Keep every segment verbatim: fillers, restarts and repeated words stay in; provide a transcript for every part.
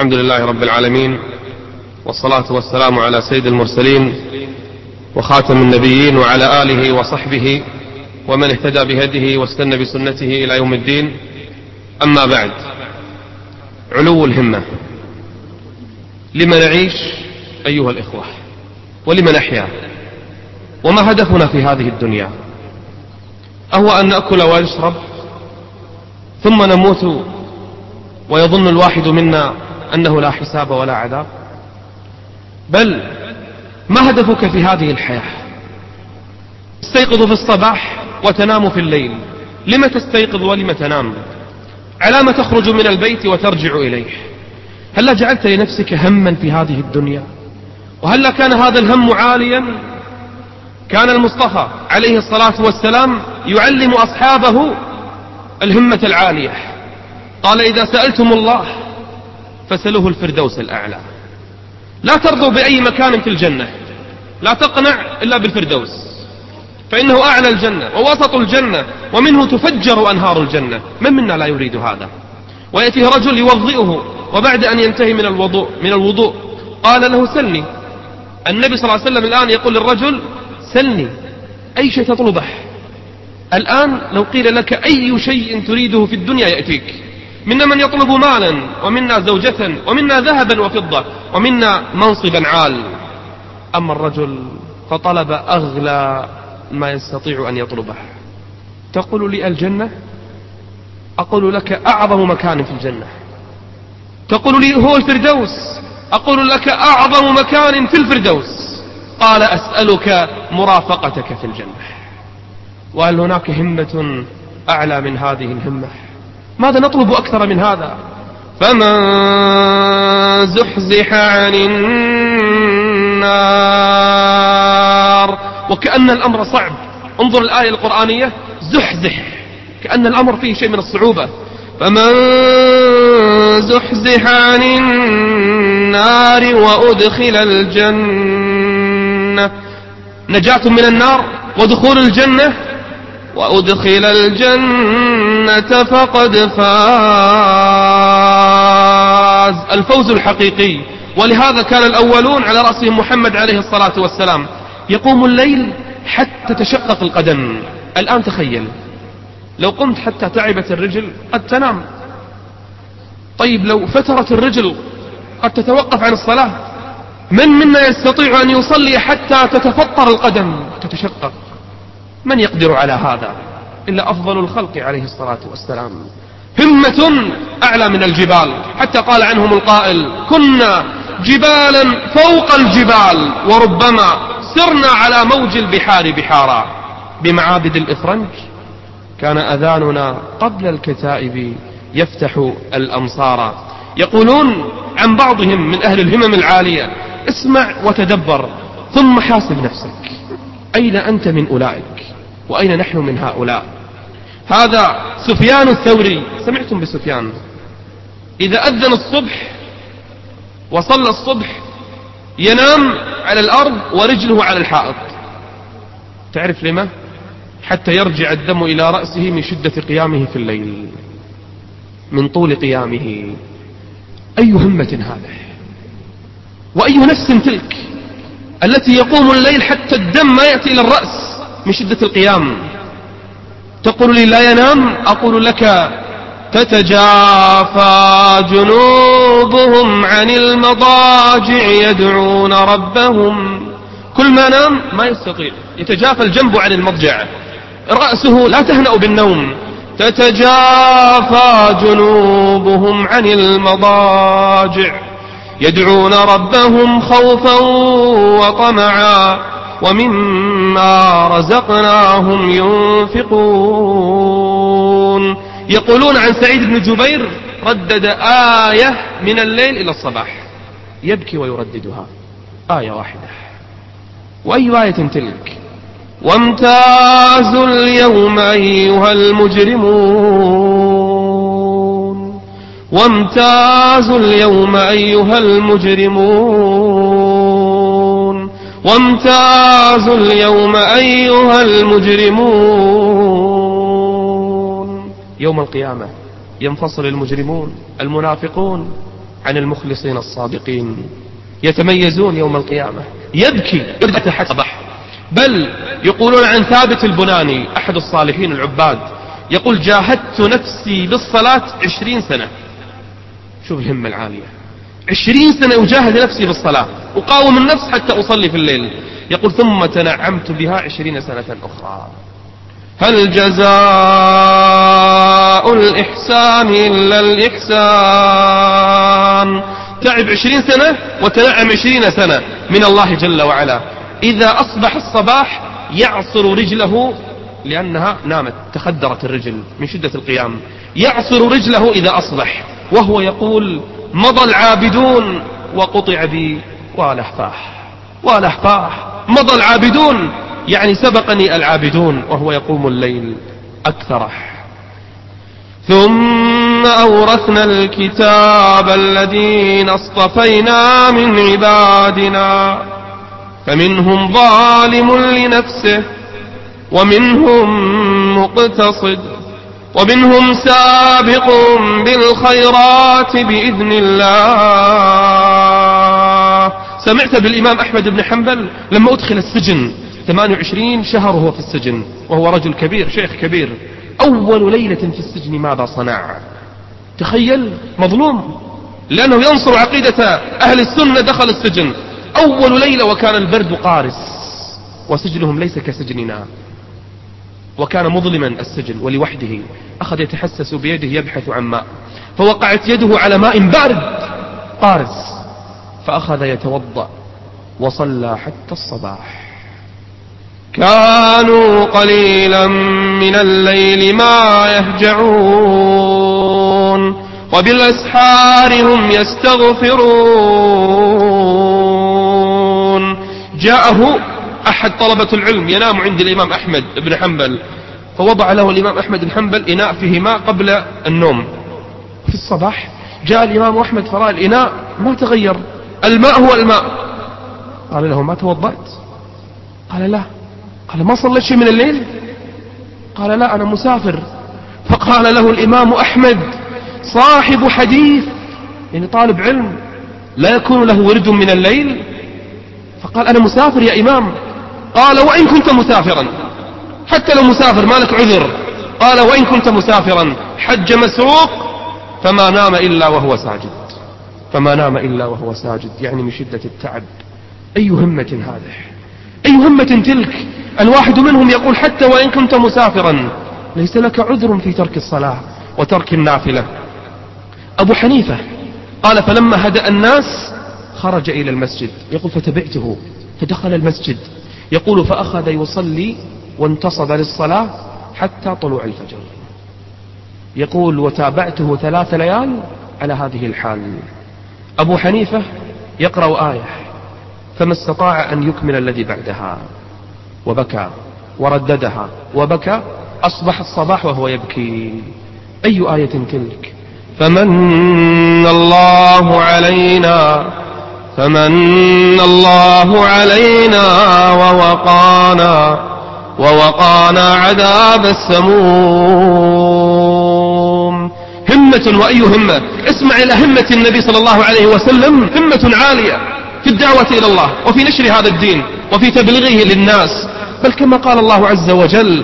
الحمد لله رب العالمين، والصلاة والسلام على سيد المرسلين وخاتم النبيين وعلى آله وصحبه ومن اهتدى بهديه واستنى بسنته إلى يوم الدين. أما بعد، علو الهمة. لما نعيش أيها الإخوة؟ ولما نحيا؟ وما هدفنا في هذه الدنيا؟ أهو أن نأكل ونشرب ثم نموت ويظن الواحد منا أنه لا حساب ولا عذاب؟ بل ما هدفك في هذه الحياة؟ تستيقظ في الصباح وتنام في الليل. لما تستيقظ ولما تنام؟ على ما تخرج من البيت وترجع إليه؟ هل جعلت لنفسك هما في هذه الدنيا؟ وهل كان هذا الهم عاليا؟ كان المصطفى عليه الصلاة والسلام يعلم أصحابه الهمة العالية. قال: إذا سألتم الله فسألوه الفردوس الأعلى. لا ترضوا بأي مكان في الجنة، لا تقنع إلا بالفردوس، فإنه أعلى الجنة ووسط الجنة ومنه تفجر أنهار الجنة. من منا لا يريد هذا؟ ويأتيه رجل يوضئه، وبعد أن ينتهي من الوضوء من الوضوء قال له: سلني. النبي صلى الله عليه وسلم الآن يقول للرجل: سلني، أي شيء تطلبه. الآن لو قيل لك أي شيء تريده في الدنيا يأتيك. منا من يطلب مالا، ومنا زوجة، ومنا ذهبا وفضة، ومنا منصبا عال. أما الرجل فطلب أغلى ما يستطيع أن يطلبه. تقول لي الجنة؟ أقول لك أعظم مكان في الجنة. تقول لي هو الفردوس؟ أقول لك أعظم مكان في الفردوس. قال: أسألك مرافقتك في الجنة. وهل هناك همة أعلى من هذه الهمة؟ ماذا نطلب أكثر من هذا؟ فمن زحزح عن النار. وكأن الأمر صعب. انظر الآية القرآنية: زحزح، كأن الأمر فيه شيء من الصعوبة. فمن زحزح عن النار وأدخل الجنة. نجاة من النار ودخول الجنة. وأدخل الجنة فقد فاز، الفوز الحقيقي. ولهذا كان الأولون على رأسهم محمد عليه الصلاة والسلام يقوم الليل حتى تشقق القدم. الآن تخيل لو قمت حتى تعبت الرجل قد تنام. طيب لو فترت الرجل قد تتوقف عن الصلاة. من منا يستطيع أن يصلي حتى تتفطر القدم تتشقق؟ من يقدر على هذا إلا أفضل الخلق عليه الصلاة والسلام. همة أعلى من الجبال، حتى قال عنهم القائل: كنا جبالا فوق الجبال، وربما سرنا على موج البحار بحارا. بمعابد الإفرنج كان أذاننا قبل الكتائب يفتح الأمصار. يقولون عن بعضهم من أهل الهمم العالية: اسمع وتدبر ثم حاسب نفسك، أين أنت من أولئك وأين نحن من هؤلاء؟ هذا سفيان الثوري. سمعتم بسفيان؟ إذا أذن الصبح وصلى الصبح ينام على الأرض ورجله على الحائط. تعرف لما؟ حتى يرجع الدم إلى رأسه من شدة قيامه في الليل، من طول قيامه. أي همة هذه؟ وأي نفس تلك التي يقوم الليل حتى الدم ما يأتي إلى الرأس من شدة القيام؟ تقول لي لا ينام؟ أقول لك: تتجافى جنوبهم عن المضاجع يدعون ربهم. كل ما نام ما يستطيع، يتجافى الجنب عن المضجع، رأسه لا تهنأ بالنوم. تتجافى جنوبهم عن المضاجع يدعون ربهم خوفا وطمعا ومما رزقناهم ينفقون. يقولون عن سعيد بن جبير: ردد آية من الليل إلى الصباح، يبكي ويرددها، آية واحدة. وأي آية تلك؟ وامتازوا اليوم أيها المجرمون، وامتازوا اليوم أيها المجرمون، وامتازوا اليوم أيها المجرمون. يوم القيامة ينفصل المجرمون المنافقون عن المخلصين الصادقين، يتميزون يوم القيامة. يبكي تحت الصباح. بل يقولون عن ثابت البناني أحد الصالحين العباد، يقول جاهدت نفسي بالصلاة عشرين سنة. شوف الهمة العالية، عشرين سنة أجاهد نفسي بالصلاة، أقاوم النفس حتى أصلي في الليل. يقول ثم تنعمت بها عشرين سنة أخرى. هل جزاء الإحسان إلا الإحسان؟ تعب عشرين سنة وتنعم عشرين سنة من الله جل وعلا. إذا أصبح الصباح يعصر رجله لأنها نامت، تخدرت الرجل من شدة القيام، يعصر رجله إذا أصبح وهو يقول مضى العابدون وقطع بي والأحفاح والأحفاح. مضى العابدون يعني سبقني العابدون، وهو يقوم الليل أكثره. ثم أورثنا الكتاب الذين اصطفينا من عبادنا فمنهم ظالم لنفسه ومنهم مقتصد ومنهم سابق بالخيرات بإذن الله. سمعت بالإمام أحمد بن حنبل لما أدخل السجن ثمانية وعشرين شهر وهو في السجن، وهو رجل كبير شيخ كبير. أول ليلة في السجن ماذا صنع؟ تخيل، مظلوم لأنه ينصر عقيدة أهل السنة، دخل السجن أول ليلة وكان البرد قارس، وسجنهم ليس كسجننا، وكان مظلما السجن ولوحده. أخذ يتحسس بيده يبحث عن ماء، فوقعت يده على ماء بارد قارس، فأخذ يتوضأ وصلى حتى الصباح. كانوا قليلا من الليل ما يهجعون وبالأسحار هم يستغفرون. جاءه أحد طلبة العلم ينام عند الإمام أحمد بن حنبل، فوضع له الإمام أحمد بن حنبل إناء فيه ماء قبل النوم. في الصباح جاء الإمام أحمد فرأى الإناء ما تغير، الماء هو الماء. قال له ما توضأت؟ قال لا. قال ما صليت شيء من الليل؟ قال لا أنا مسافر. فقال له الإمام أحمد صاحب حديث، يعني طالب علم، لا يكون له ورد من الليل؟ فقال أنا مسافر يا إمام. قال وإن كنت مسافرا، حتى لو مسافر ما لك عذر. قال وإن كنت مسافرا حج مسروق فما نام إلا وهو ساجد، فما نام إلا وهو ساجد، يعني من شدة التعب. أي همة هذه، أي همة تلك. الواحد منهم يقول حتى وإن كنت مسافرا ليس لك عذر في ترك الصلاة وترك النافلة. أبو حنيفة قال فلما هدأ الناس خرج إلى المسجد، يقول فتبعته فدخل المسجد، يقول فأخذ يصلي وانتصب للصلاة حتى طلوع الفجر. يقول وتابعته ثلاث ليال على هذه الحال. أبو حنيفة يقرأ آية فما استطاع أن يكمل الذي بعدها، وبكى ورددها وبكى، أصبح الصباح وهو يبكي. أي آية تلك؟ فمن الله علينا فمن الله علينا ووقانا ووقانا عذاب السموم. همة، وأي همة. اسمع إلى همة النبي صلى الله عليه وسلم، همة عالية في الدعوة إلى الله وفي نشر هذا الدين وفي تبليغه للناس. بل كما قال الله عز وجل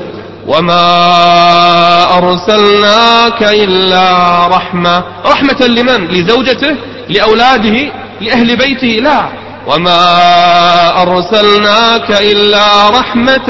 وما أرسلناك إلا رحمة. رحمة لمن؟ لزوجته، لأولاده، لأهل بيته؟ لا، وما أرسلناك إلا رحمة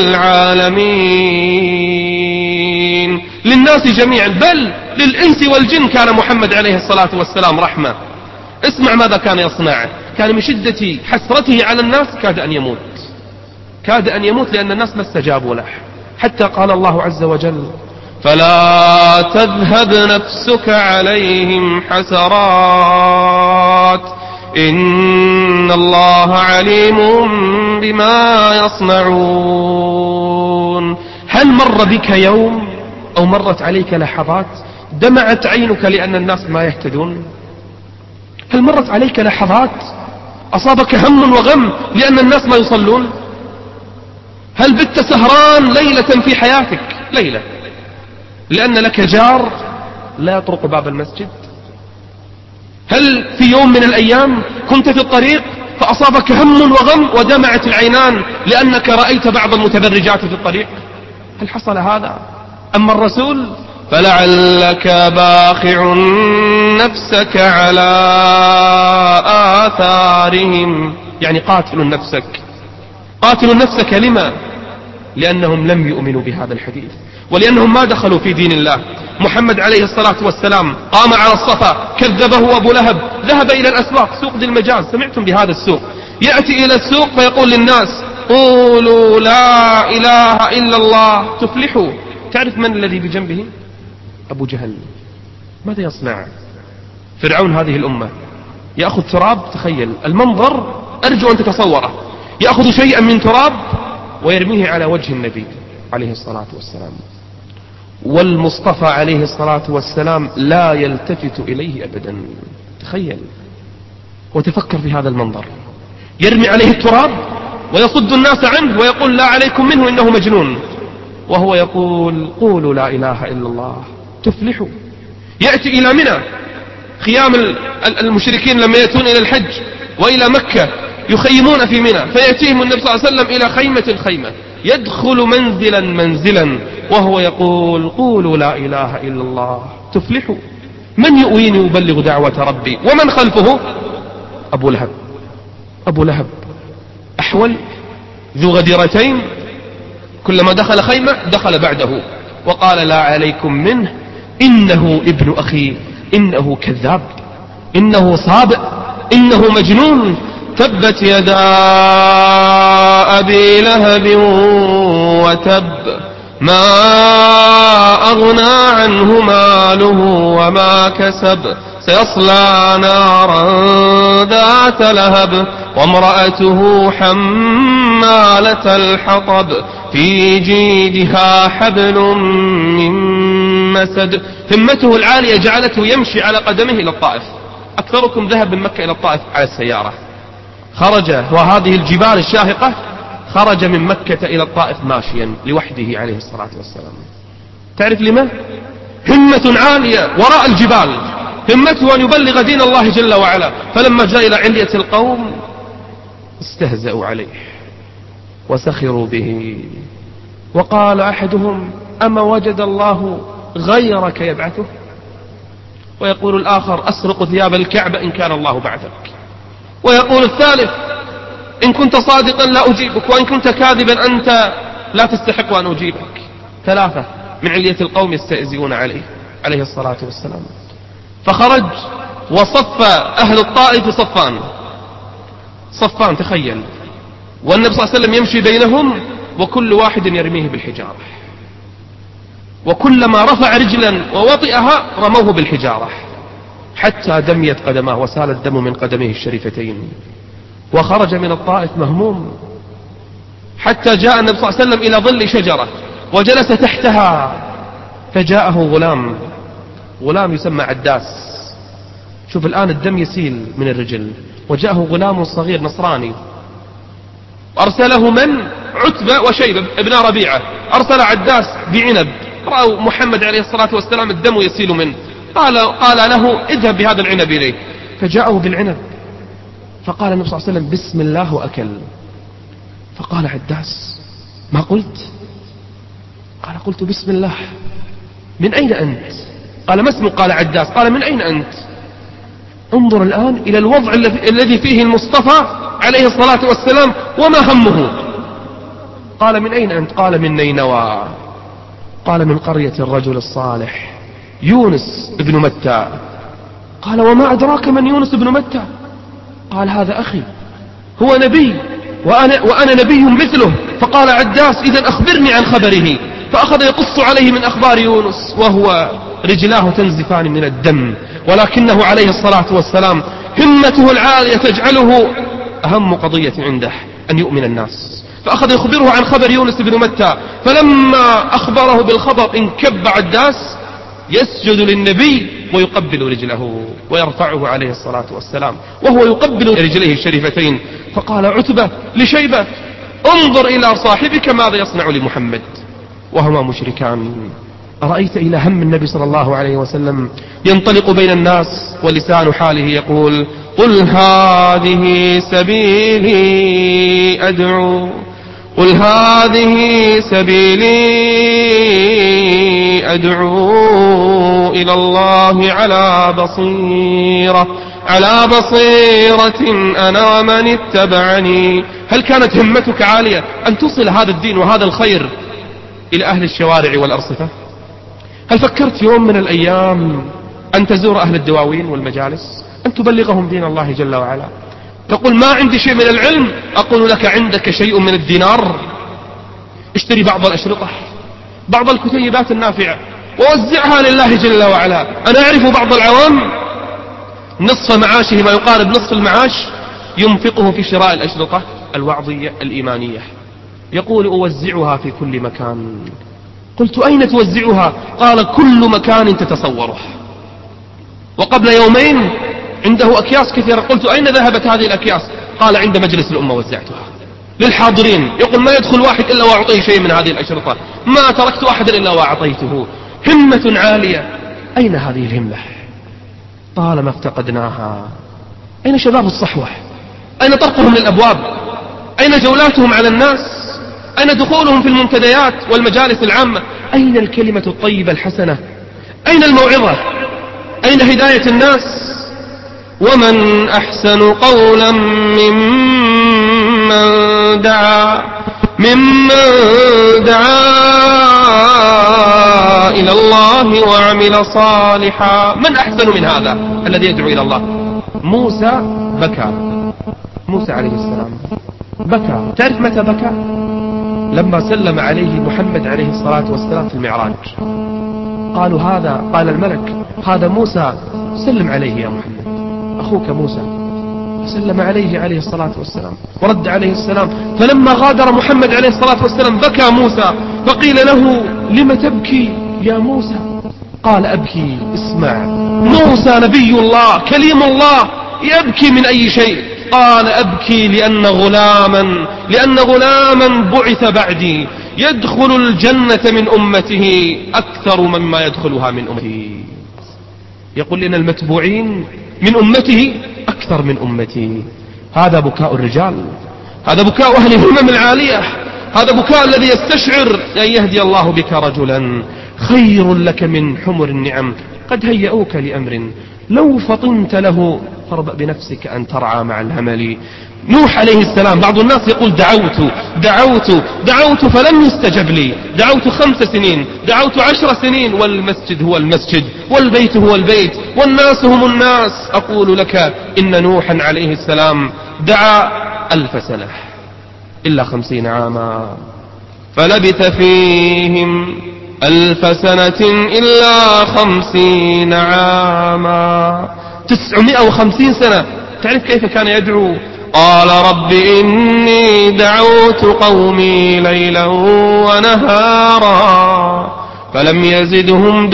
للعالمين، للناس جميعا، بل للإنس والجن كان محمد عليه الصلاة والسلام رحمة. اسمع ماذا كان يصنع. كان من شدة حسرته على الناس كاد أن يموت، كاد أن يموت لأن الناس ما استجابوا له، حتى قال الله عز وجل فلا تذهب نفسك عليهم حسرات إن الله عليم بما يصنعون. هل مر بك يوم أو مرت عليك لحظات دمعت عينك لأن الناس ما يهتدون؟ هل مرت عليك لحظات أصابك هم وغم لأن الناس ما يصلون؟ هل بت سهران ليلة في حياتك، ليلة، لأن لك جار لا يطرق باب المسجد؟ هل في يوم من الأيام كنت في الطريق فأصابك هم وغم ودمعت العينان لأنك رأيت بعض المتبرجات في الطريق؟ هل حصل هذا؟ أما الرسول فلعلك باخع نفسك على آثارهم، يعني قاتل نفسك. قاتل نفسك لما؟ لأنهم لم يؤمنوا بهذا الحديث، ولأنهم ما دخلوا في دين الله. محمد عليه الصلاة والسلام قام على الصفا، كذبه أبو لهب، ذهب إلى الأسواق، سوق ذي المجاز، سمعتم بهذا السوق، يأتي إلى السوق فيقول للناس قولوا لا إله إلا الله تفلحوا. تعرف من الذي بجنبه؟ أبو جهل. ماذا يصنع؟ فرعون هذه الأمة يأخذ تراب، تخيل المنظر، أرجو أن تتصوره، يأخذ شيئا من تراب ويرميه على وجه النبي عليه الصلاة والسلام، والمصطفى عليه الصلاة والسلام لا يلتفت إليه أبدا. تخيل وتفكر في هذا المنظر، يرمي عليه التراب ويصد الناس عنه ويقول لا عليكم منه إنه مجنون، وهو يقول قولوا لا إله إلا الله تفلحوا. يأتي إلى منى، خيام المشركين لما يأتون إلى الحج وإلى مكة يخيمون في منى، فيأتيهم النبي صلى الله عليه وسلم إلى خيمة خيمة، يدخل منزلا منزلا وهو يقول قولوا لا إله إلا الله تفلحوا. من يؤويني يبلغ دعوة ربي؟ ومن خلفه؟ أبو لهب. أبو لهب أحول ذو غديرتين، كلما دخل خيمة دخل بعده وقال لا عليكم منه إنه ابن أخي، إنه كذاب، إنه صابئ، إنه مجنون، تبت يدا أبي لهب وتب، ما أغنى عنه ماله وما كسب، سيصلى نارا ذات لهب، وامرأته حمالة الحطب، في جيدها حبل من مسد. همته العالية جعلته يمشي على قدمه إلى الطائف. أكثركم ذهب من مكة إلى الطائف على السيارة، خرج وهذه الجبال الشاهقة، خرج من مكة إلى الطائف ماشيا لوحده عليه الصلاة والسلام. تعرف لما؟ همة عالية وراء الجبال، همته أن يبلغ دين الله جل وعلا. فلما جاء إلى علية القوم استهزأوا عليه وسخروا به، وقال أحدهم أما وجد الله غيرك يبعثه؟ ويقول الآخر أسرق ثياب الكعبة إن كان الله بعثك. ويقول الثالث إن كنت صادقا لا أجيبك، وإن كنت كاذبا أنت لا تستحق أن أجيبك. ثلاثة من علية القوم يستهزئون عليه عليه الصلاة والسلام. فخرج وصف أهل الطائف صفان صفان تخيل، والنبي صلى الله عليه وسلم يمشي بينهم وكل واحد يرميه بالحجارة، وكلما رفع رجلا ووطئها رموه بالحجارة حتى دميت قدماه وسال الدم من قدميه الشريفتين. وخرج من الطائف مهموم حتى جاء النبي صلى الله عليه وسلم إلى ظل شجرة وجلس تحتها، فجاءه غلام غلام يسمى عداس. شوف الآن الدم يسيل من الرجل، وجاءه غلام صغير نصراني، أرسله من؟ عتبة وشيبة ابن ربيعة، أرسل عداس بعنب، رأوا محمد عليه الصلاة والسلام الدم يسيل منه، قال, قال له اذهب بهذا العنب إليه، فجاءه بالعنب، فقال النبي صلى الله عليه وسلم بسم الله وأكل. فقال عداس ما قلت؟ قال قلت بسم الله. من أين أنت؟ قال ما اسمك؟ قال عداس. قال من أين أنت؟ انظر الآن إلى الوضع الذي فيه المصطفى عليه الصلاة والسلام وما همه. قال من أين أنت؟ قال من نينوى. قال من قرية الرجل الصالح يونس بن متى. قال وما أدراك من يونس بن متى؟ قال هذا أخي هو نبي وأنا, وأنا نبي مثله. فقال عداس إذن أخبرني عن خبره، فأخذ يقص عليه من أخبار يونس وهو رجلاه تنزفان من الدم، ولكنه عليه الصلاة والسلام همته العالية تجعله أهم قضية عنده أن يؤمن الناس. فأخذ يخبره عن خبر يونس بن متى، فلما أخبره بالخبر انكب عداس يسجد للنبي ويقبل رجله ويرفعه عليه الصلاة والسلام وهو يقبل رجليه الشريفتين. فقال عتبة لشيبة انظر إلى صاحبك ماذا يصنع لمحمد، وهما مشركان. أرأيت إلى هم النبي صلى الله عليه وسلم ينطلق بين الناس ولسان حاله يقول قل هذه سبيلي أدعو قل هذه سبيلي أدعو إلى الله على بصيرة على بصيرة أنا ومن اتبعني. هل كانت همتك عالية أن توصل هذا الدين وهذا الخير إلى أهل الشوارع والأرصفة؟ هل فكرت يوم من الأيام أن تزور أهل الدواوين والمجالس أن تبلغهم دين الله جل وعلا؟ تقول ما عندي شيء من العلم، أقول لك عندك شيء من الدينار، اشتري بعض الأشرطة بعض الكتيبات النافعة ووزعها لله جل وعلا. أنا أعرف بعض العوام نصف معاشه ما يقارب نصف المعاش ينفقه في شراء الأشرطة الوعظية الإيمانية، يقول أوزعها في كل مكان. قلت أين توزعها؟ قال كل مكان تتصوره. وقبل يومين عنده أكياس كثيرة، قلت أين ذهبت هذه الأكياس؟ قال عند مجلس الأمة وزعتها للحاضرين. يقول ما يدخل واحد إلا وأعطيه شيء من هذه الأشرطة، ما تركت أحدا إلا وأعطيته. همة عالية، أين هذه الهمة؟ طالما افتقدناها. أين شباب الصحوة؟ أين طرقهم للأبواب؟ أين جولاتهم على الناس؟ أين دخولهم في المنتديات والمجالس العامة؟ أين الكلمة الطيبة الحسنة؟ أين الموعظة؟ أين هداية الناس؟ ومن أحسن قولا ممن دعا ممن دعا إلى الله وعمل صالحا. من أحسن من هذا الذي يدعو إلى الله؟ موسى بكى، موسى عليه السلام بكى. تعرف متى بكى؟ لما سلم عليه محمد عليه الصلاة والسلام في المعراج. قالوا هذا، قال الملك هذا موسى، سلم عليه يا محمد أخوك موسى. سلم عليه عليه الصلاة والسلام ورد عليه السلام. فلما غادر محمد عليه الصلاة والسلام بكى موسى، فقيل له لم تبكي يا موسى؟ قال أبكي، اسمع، موسى نبي الله كليم الله يبكي من أي شيء؟ قال أبكي لأن غلاما لأن غلاما بعث بعدي يدخل الجنة من أمته أكثر مما يدخلها من أمته. يقول لنا المتبوعين من أمته أكثر من أمتي. هذا بكاء الرجال، هذا بكاء أهل الهمم العالية، هذا بكاء الذي يستشعر أن يهدي الله بك رجلا خير لك من حمر النعم قد هيئوك لأمر لو فطنت له فاربأ بنفسك أن ترعى مع الهمل. نوح عليه السلام بعض الناس يقول دعوت دعوت دعوت فلم يستجب لي، دعوت خمس سنين، دعوت عشر سنين، والمسجد هو المسجد والبيت هو البيت والناس هم الناس. أقول لك إن نوحا عليه السلام دعا ألف سنة إلا خمسين عاما، فلبث فيهم ألف سنة إلا خمسين عاما، تسعمائة وخمسين سنة. تعرف كيف كان يدعو؟ قال رب إني دعوت قومي ليلا ونهارا فلم يزدهم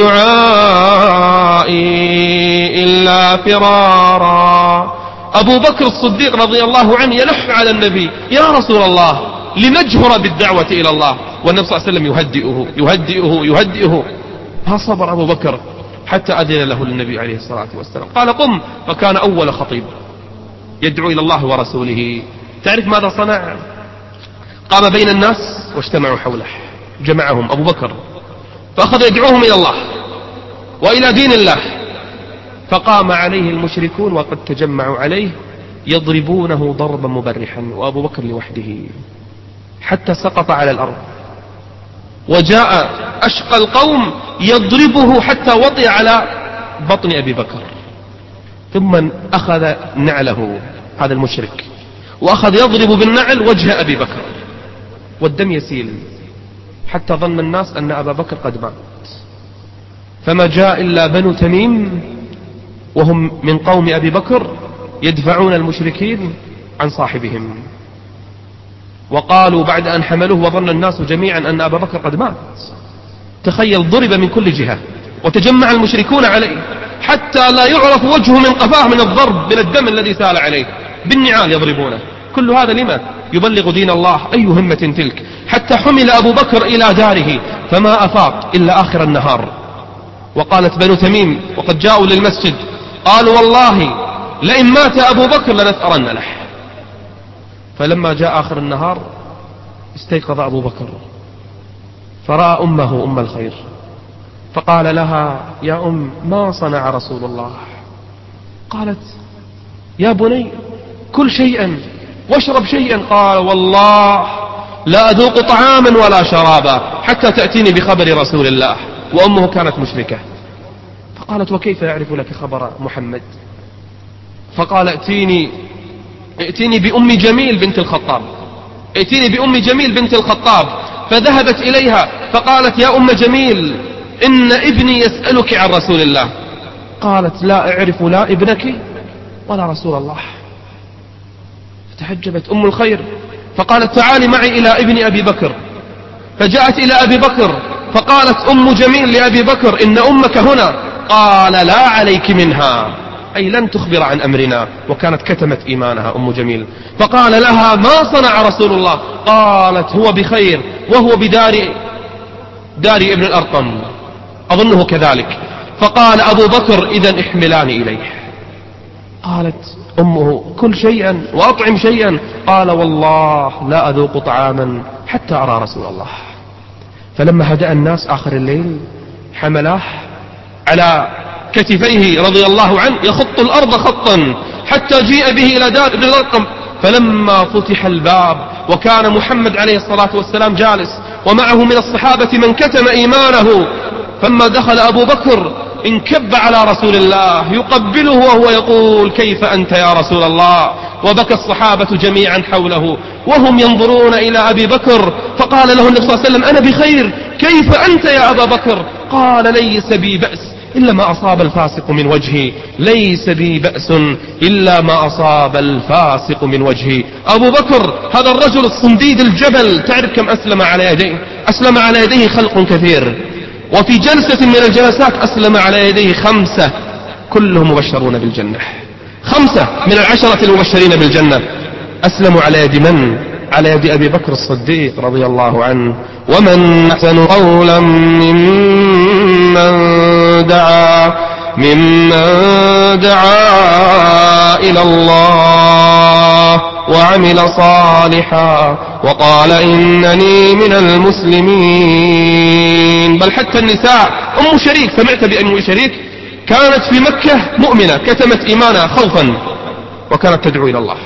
دعائي إلا فرارا. أبو بكر الصديق رضي الله عنه يلح على النبي يا رسول الله لنجهر بالدعوة إلى الله، والنبي صلى الله عليه وسلم يهدئه يهدئه يهدئه. ما صبر أبو بكر حتى أذن له النبي عليه الصلاة والسلام، قال قم، فكان أول خطيب يدعو إلى الله ورسوله. تعرف ماذا صنع؟ قام بين الناس واجتمعوا حوله، جمعهم أبو بكر فأخذ يدعوهم إلى الله وإلى دين الله. فقام عليه المشركون وقد تجمعوا عليه يضربونه ضربا مبرحا وأبو بكر لوحده حتى سقط على الأرض. وجاء أشقى القوم يضربه حتى وطئ على بطن أبي بكر، ثم أخذ نعله هذا المشرك وأخذ يضرب بالنعل وجه أبي بكر والدم يسيل، حتى ظن الناس أن أبا بكر قد مات. فما جاء إلا بنو تميم وهم من قوم أبي بكر يدفعون المشركين عن صاحبهم، وقالوا بعد أن حملوه وظن الناس جميعا أن أبا بكر قد مات. تخيل، ضرب من كل جهة وتجمع المشركون عليه حتى لا يعرف وجهه من قفاه من الضرب من الدم الذي سال عليه، بالنعال يضربونه. كل هذا لما؟ يبلغ دين الله، أي همة تلك، حتى حمل أبو بكر إلى داره فما أفاق إلا آخر النهار. وقالت بنو تميم وقد جاءوا للمسجد قالوا والله لئن مات أبو بكر لنثأرن له. فلما جاء آخر النهار استيقظ أبو بكر فرأى أمه أم الخير فقال لها يا أم ما صنع رسول الله؟ قالت يا بني كل شيئا واشرب شيئا. قال والله لا أذوق طعاما ولا شرابا حتى تأتيني بخبر رسول الله. وأمه كانت مشركة. فقالت وكيف يعرف لك خبر محمد؟ فقال ائتيني ائتيني بأم جميل بنت الخطاب ائتيني بأم جميل بنت الخطاب. فذهبت إليها فقالت يا أم جميل إن ابني يسألك عن رسول الله. قالت لا أعرف لا ابنك ولا رسول الله. فتحجبت أم الخير فقالت تعالي معي إلى ابن أبي بكر. فجاءت إلى أبي بكر فقالت أم جميل لأبي بكر إن أمك هنا. قال لا عليك منها، أي لن تخبر عن أمرنا. وكانت كتمت إيمانها أم جميل. فقال لها ما صنع رسول الله؟ قالت هو بخير وهو بدار دار ابن الأرقم أظنه كذلك. فقال أبو بكر إذن احملاني إليه. قالت أمه كل شيئا وأطعم شيئا. قال والله لا أذوق طعاما حتى أرى رسول الله. فلما هدأ الناس آخر الليل حملاه على كتفيه رضي الله عنه يخط الأرض خطا حتى جيء به إلى دار ابن الأرقم. فلما فتح الباب وكان محمد عليه الصلاة والسلام جالس ومعه من الصحابة من كتم إيمانه، فلما دخل أبو بكر انكب على رسول الله يقبله وهو يقول كيف أنت يا رسول الله. وبكى الصحابة جميعا حوله وهم ينظرون إلى أبي بكر. فقال له النبي صلى الله عليه وسلم أنا بخير كيف أنت يا أبا بكر؟ قال ليس بي بأس إلا ما أصاب الفاسق من وجهي ليس بي بأس إلا ما أصاب الفاسق من وجهي. أبو بكر هذا الرجل الصنديد الجبل، تعرف كم أسلم على يديه؟ أسلم على يديه خلق كثير. وفي جلسة من الجلسات أسلم على يديه خمسة كلهم مبشرون بالجنة. خمسة من العشرة المبشرين بالجنة أسلموا على يد من؟ على يد أبي بكر الصديق رضي الله عنه. ومن أحسن قولا ممن دعا ممن دعا إلى الله وعمل صالحا وقال إنني من المسلمين. بل حتى النساء أم شريك، سمعت بأم شريك كانت في مكة مؤمنة كتمت إيمانها خوفا وكانت تدعو إلى الله.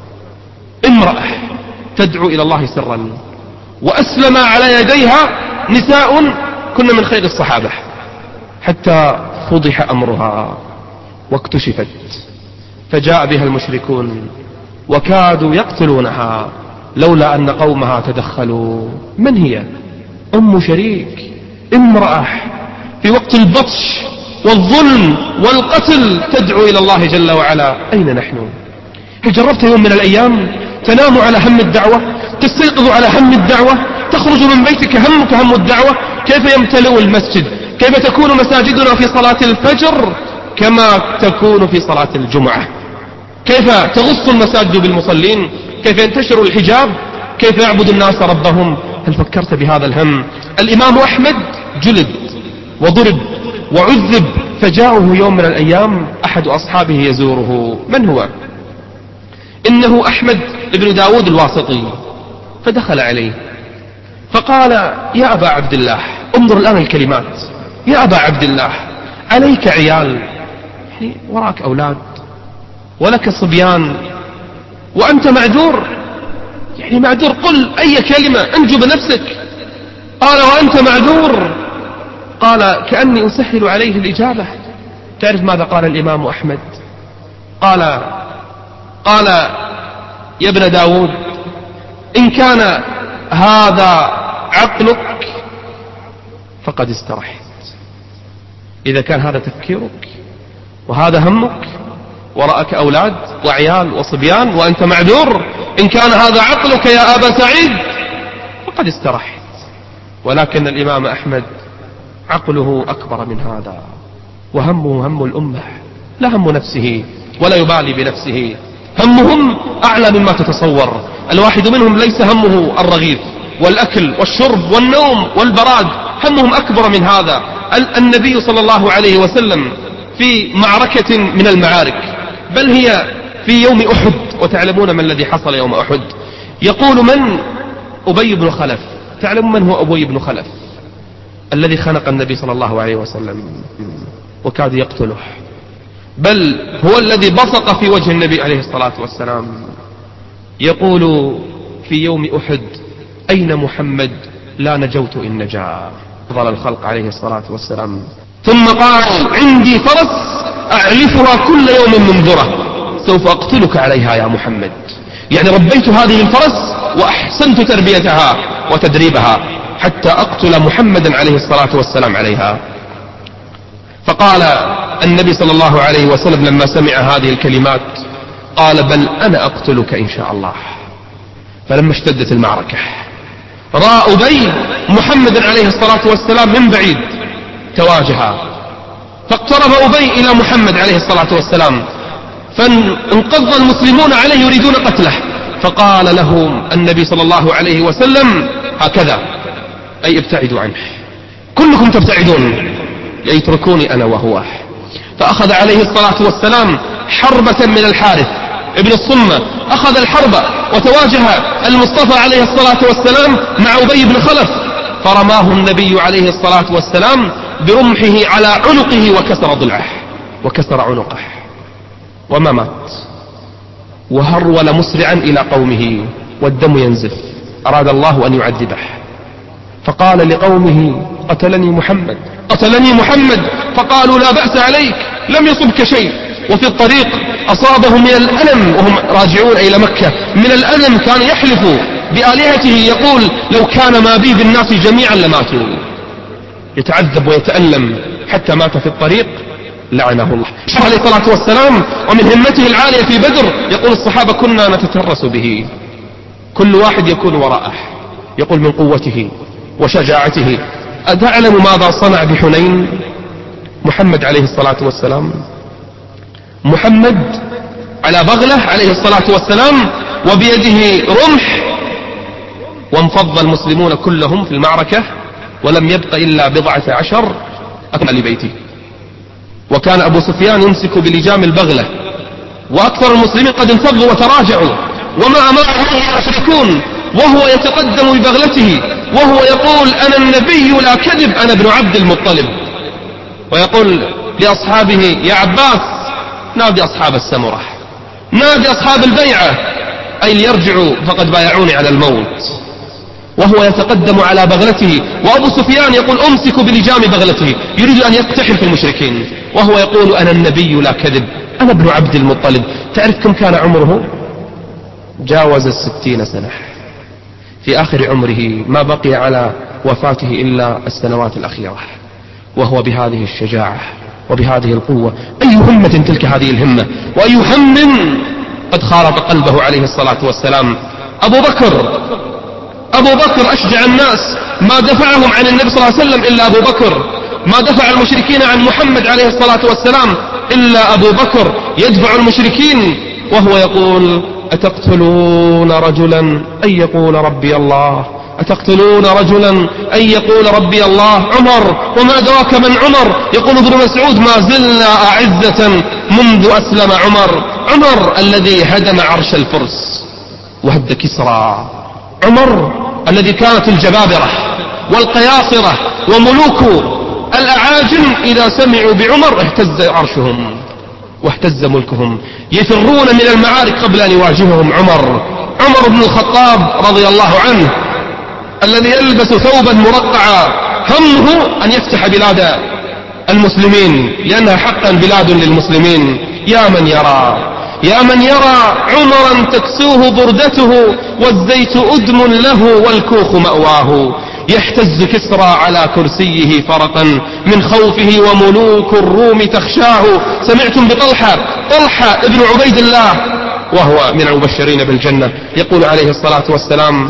امرأة تدعو إلى الله سرا وأسلم على يديها نساء كن من خير الصحابة حتى فضح أمرها واكتشفت فجاء بها المشركون وكادوا يقتلونها لولا أن قومها تدخلوا. من هي؟ أم شريك، امرأة في وقت البطش والظلم والقتل تدعو إلى الله جل وعلا. أين نحن؟ جربت يوم من الأيام تنام على هم الدعوة، تستيقظ على هم الدعوة، تخرج من بيتك همك هم الدعوة؟ كيف يمتلئ المسجد؟ كيف تكون مساجدنا في صلاة الفجر كما تكون في صلاة الجمعة؟ كيف تغص المساجد بالمصلين؟ كيف ينتشر الحجاب؟ كيف يعبد الناس ربهم؟ هل فكرت بهذا الهم؟ الإمام أحمد جلد وضرب وعذب، فجاءه يوم من الأيام أحد أصحابه يزوره. من هو؟ إنه أحمد بن داود الواسطي. فدخل عليه فقال يا أبا عبد الله، انظر الآن الكلمات، يا أبا عبد الله عليك عيال، يعني وراك أولاد ولك صبيان وأنت معذور، يعني معذور، قل أي كلمة أنجو بنفسك. قال وأنت معذور؟ قال كأني أسهل عليه الإجابة. تعرف ماذا قال الإمام أحمد؟ قال قال يا ابن داود إن كان هذا عقلك فقد استرحت. إذا كان هذا تفكيرك وهذا همك ورأك أولاد وعيال وصبيان وأنت معذور، إن كان هذا عقلك يا أبا سعيد فقد استرحت. ولكن الإمام أحمد عقله أكبر من هذا، وهمه هم الأمة، لا هم نفسه ولا يبالي بنفسه، همهم أعلى مما تتصور. الواحد منهم ليس همه الرغيف والأكل والشرب والنوم والبراد، همهم أكبر من هذا. النبي صلى الله عليه وسلم في معركة من المعارك، بل هي في يوم أحد، وتعلمون ما الذي حصل يوم أحد. يقول من؟ أبي بن خلف. تعلم من هو أبي بن خلف؟ الذي خنق النبي صلى الله عليه وسلم وكاد يقتله، بل هو الذي بصق في وجه النبي عليه الصلاة والسلام. يقول في يوم أحد: أين محمد؟ لا نجوت إن نجا. فضل الخلق عليه الصلاة والسلام. ثم قال: عندي فرس أعلفها كل يوم منذرة، سوف أقتلك عليها يا محمد. يعني ربيت هذه الفرس وأحسنت تربيتها وتدريبها حتى أقتل محمدا عليه الصلاة والسلام عليها. فقال النبي صلى الله عليه وسلم لما سمع هذه الكلمات قال: بل أنا أقتلك إن شاء الله. فلما اشتدت المعركة رأى أبي محمدا عليه الصلاة والسلام من بعيد، تواجها، فاقترب أبي إلى محمد عليه الصلاة والسلام، فانقض المسلمون عليه يريدون قتله، فقال لهم النبي صلى الله عليه وسلم هكذا، أي ابتعدوا عنه، كلكم تبتعدون يتركوني أنا وهو. فأخذ عليه الصلاة والسلام حربة من الحارث ابن الصمة، أخذ الحربة وتواجه المصطفى عليه الصلاة والسلام مع أبي بن خلف، فرماه النبي عليه الصلاة والسلام برمحه على عنقه وكسر ضلعه وكسر عنقه وما مات، وهرول مسرعا إلى قومه والدم ينزف، أراد الله أن يعذبه، فقال لقومه: قتلني محمد قتلني محمد. فقالوا: لا بأس عليك، لم يصبك شيء. وفي الطريق أصابه من الألم وهم راجعون إلى مكة، من الألم كان يحلف بآلهته يقول: لو كان ما بي بالناس جميعا لماتوا. يتعذب ويتألم حتى مات في الطريق، لعنه الله عليه الصلاة والسلام. ومن همته العالية في بدر يقول الصحابة: كنا نتترس به، كل واحد يكون وراءه، يقول من قوته وشجاعته. أتعلم ماذا صنع بحنين محمد عليه الصلاة والسلام؟ محمد على بغلة عليه الصلاة والسلام وبيده رمح، وانفض المسلمون كلهم في المعركة ولم يبق إلا بضعة عشر أكمل بيته. وكان أبو سفيان يمسك بلجام البغلة، وأكثر المسلمين قد انفضوا وتراجعوا، وما أمامه يشركون، وهو يتقدم ببغلته وهو يقول: أنا النبي لا كذب، أنا ابن عبد المطلب. ويقول لأصحابه: يا عباس نادي أصحاب السمرة، نادي أصحاب البيعة، أي ليرجعوا فقد بايعوني على الموت. وهو يتقدم على بغلته، وأبو سفيان يقول: أمسك بلجام بغلته، يريد أن يقتحم في المشركين، وهو يقول: أنا النبي لا كذب، أنا ابن عبد المطلب. تعرف كم كان عمره؟ جاوز الستين سنة. في آخر عمره ما بقي على وفاته إلا السنوات الأخيرة، وهو بهذه الشجاعة وبهذه القوة. أي همة تلك هذه الهمة، وأي هم قد خالط قلبه عليه الصلاة والسلام. أبو بكر أبو بكر أشجع الناس، ما دفعهم عن النبي صلى الله عليه وسلم إلا أبو بكر، ما دفع المشركين عن محمد عليه الصلاة والسلام إلا أبو بكر. يدفع المشركين وهو يقول: أتقتلون رجلا أن يقول ربي الله، أتقتلون رجلا أن يقول ربي الله. عمر، وما أدراك من عمر؟ يقول ابن مسعود: ما زلنا أعزة منذ أسلم عمر. عمر الذي هدم عرش الفرس وهد كسرى، عمر الذي كانت الجبابرة والقياصرة وملوك الأعاجم إذا سمعوا بعمر اهتز عرشهم واهتز ملكهم، يفرون من المعارك قبل أن يواجههم عمر. عمر بن الخطاب رضي الله عنه الذي يلبس ثوبا مرقعا، همه أن يفتح بلاد المسلمين لأنها حقا بلاد للمسلمين. يا من يرى يا من يرى عمرا تكسوه بردته، والزيت أدم له والكوخ مأواه. يحتز كسرى على كرسيه فرقا من خوفه، وملوك الروم تخشاه. سمعتم بطلحة طلحة ابن عبيد الله وهو من المبشرين بالجنة، يقول عليه الصلاة والسلام: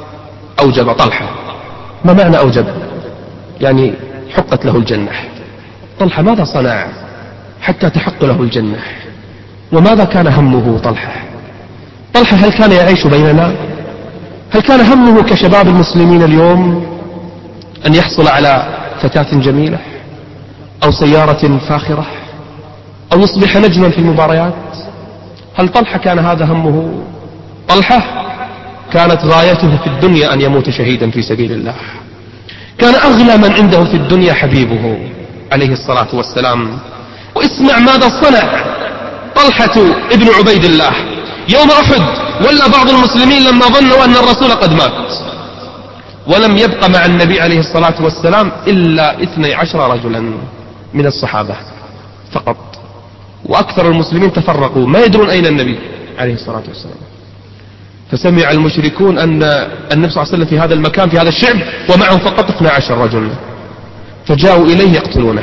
أوجب طلحة. ما معنى أوجب؟ يعني حقت له الجنة. طلحة ماذا صنع حتى تحق له الجنة؟ وماذا كان همه طلحة؟ طلحة هل كان يعيش بيننا؟ هل كان همه كشباب المسلمين اليوم أن يحصل على فتاة جميلة أو سيارة فاخرة أو يصبح نجما في المباريات؟ هل طلحة كان هذا همه؟ طلحة كانت غايته في الدنيا أن يموت شهيدا في سبيل الله. كان أغلى من عنده في الدنيا حبيبه عليه الصلاة والسلام. واسمع ماذا صنع طلحة ابن عبيد الله يوم أحد. ولا بعض المسلمين لما ظنوا أن الرسول قد مات، ولم يبق مع النبي عليه الصلاة والسلام إلا اثني عشر رجلا من الصحابة فقط، وأكثر المسلمين تفرقوا ما يدرون أين النبي عليه الصلاة والسلام. فسمع المشركون أن النبي صلى الله عليه وسلم في هذا المكان في هذا الشعب ومعه فقط اثني عشر رجل، فجاءوا إليه يقتلونه.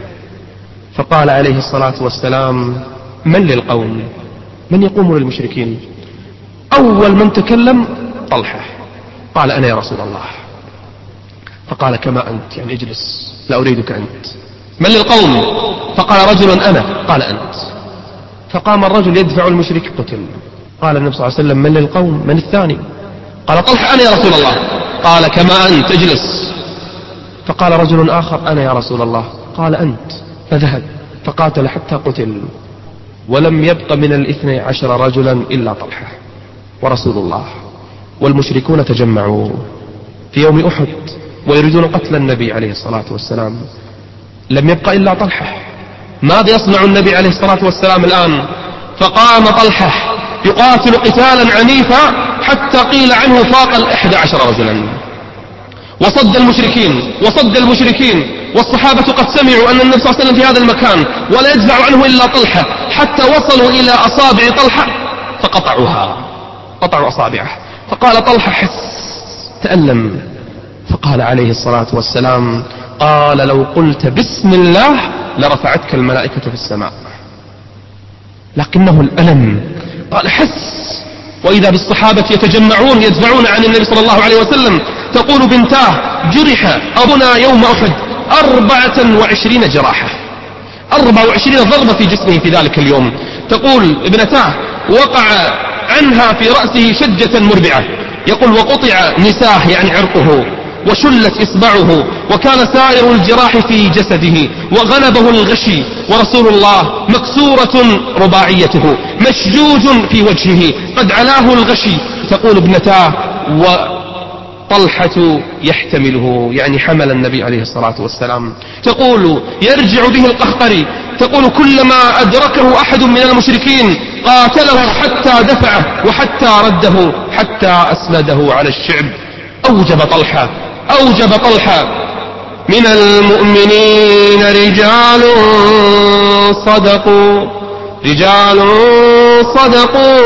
فقال عليه الصلاة والسلام: من للقوم؟ من يقوم للمشركين؟ أول من تكلم طلحة، قال: أنا يا رسول الله. فقال: كما أنت، يعني اجلس، لا أريدك أنت. من للقوم؟ فقال رجل: أنا. قال: أنت. فقام الرجل يدفع المشرك، قتل. قال النبي صلى الله عليه وسلم: من للقوم؟ من الثاني؟ قال طلحة: أنا يا رسول الله. قال: كما أنت، اجلس. فقال رجل آخر: أنا يا رسول الله. قال: أنت. فذهب فقاتل حتى قتل، ولم يبق من الاثني عشر رجلا إلا طلحة ورسول الله. والمشركون تجمعوا في يوم أحد ويريدون قتل النبي عليه الصلاة والسلام. لم يبق إلا طلحة. ماذا يصنع النبي عليه الصلاة والسلام الآن؟ فقام طلحة يقاتل قتالا عنيفا حتى قيل عنه فاق الأحد عشر رجلا، وصد المشركين وصد المشركين والصحابة قد سمعوا أن النبي صلى الله عليه وسلم في هذا المكان ولا يدفع عنه إلا طلحة، حتى وصلوا إلى أصابع طلحة فقطعوها، قطعوا أصابعه. فقال طلحة: حس، تألم. فقال عليه الصلاة والسلام: قال: لو قلت بسم الله لرفعتك الملائكة في السماء. لكنه الألم. قال: حس. وإذا بالصحابة يتجمعون يدفعون عن النبي صلى الله عليه وسلم. تقول بنتاه: جرح أبونا يوم أحد أربعة وعشرين جراحة، أربع وعشرين ضربة في جسمه في ذلك اليوم. تقول ابنتاه: وقع عنها في رأسه شجة مربعة. يقول: وقطع نساه، يعني عرقه، وشلت إصبعه، وكان سائر الجراح في جسده، وغلبه الغشي، ورسول الله مكسورة رباعيته، مشجوج في وجهه، قد علاه الغشي. تقول ابنتاه: وطلحة يحتمله، يعني حمل النبي عليه الصلاة والسلام. تقول: يرجع به القهقري. تقول: كلما أدركه أحد من المشركين قاتله حتى دفعه وحتى رده حتى أسنده على الشعب. أوجب طلحة أوجب طلحة من المؤمنين رجال صدقوا رجال صدقوا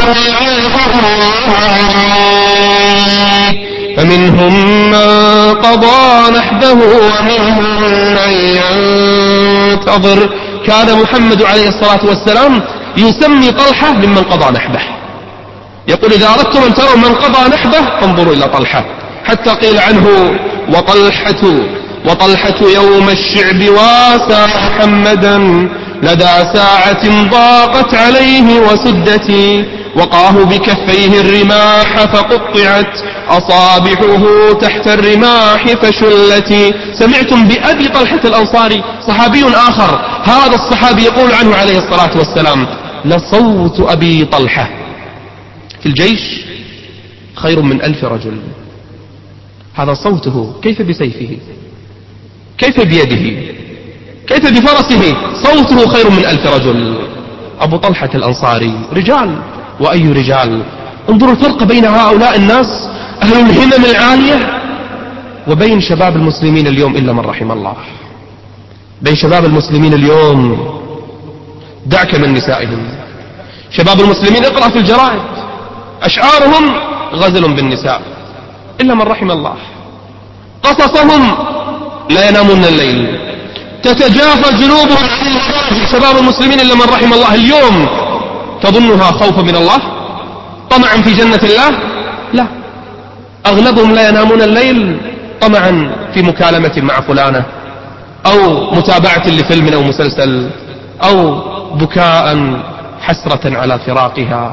فمنهم من قضى نحبه ومنهم من ينتظر. كان محمد عليه الصلاة والسلام يسمي طلحة ممن قضى نحبه. يقول: إذا أردتم أن تروا من قضى نحبه فانظروا إلى طلحة. حتى قيل عنه: وطلحة وطلحة يوم الشعب واسى محمدا لدى ساعة ضاقت عليه وسدتي، وقاه بكفيه الرماح فقطعت أصابعه تحت الرماح فشلت. سمعتم بأبي طلحة الأنصاري، صحابي آخر. هذا الصحابي يقول عنه عليه الصلاة والسلام: لصوت أبي طلحة في الجيش خير من ألف رجل. هذا صوته، كيف بسيفه، كيف بيده، كيف بفرسه؟ صوته خير من ألف رجل. أبو طلحة الأنصاري رجال، وأي رجال. انظروا الفرق بين هؤلاء الناس أهل الهمم العالية وبين شباب المسلمين اليوم، إلا من رحم الله. بين شباب المسلمين اليوم دعك من نسائهم. شباب المسلمين اقرأ في الجرائد أشعارهم غزل بالنساء، إلا من رحم الله. قصصهم لا ينامون الليل، تتجافى جنوبهم عن المضاجع. شباب المسلمين إلا من رحم الله اليوم تظنها خوفا من الله، طمعا في جنة الله؟ لا، أغلبهم لا ينامون الليل طمعا في مكالمة مع فلانة، أو متابعة لفيلم أو مسلسل، أو بكاء حسرة على فراقها،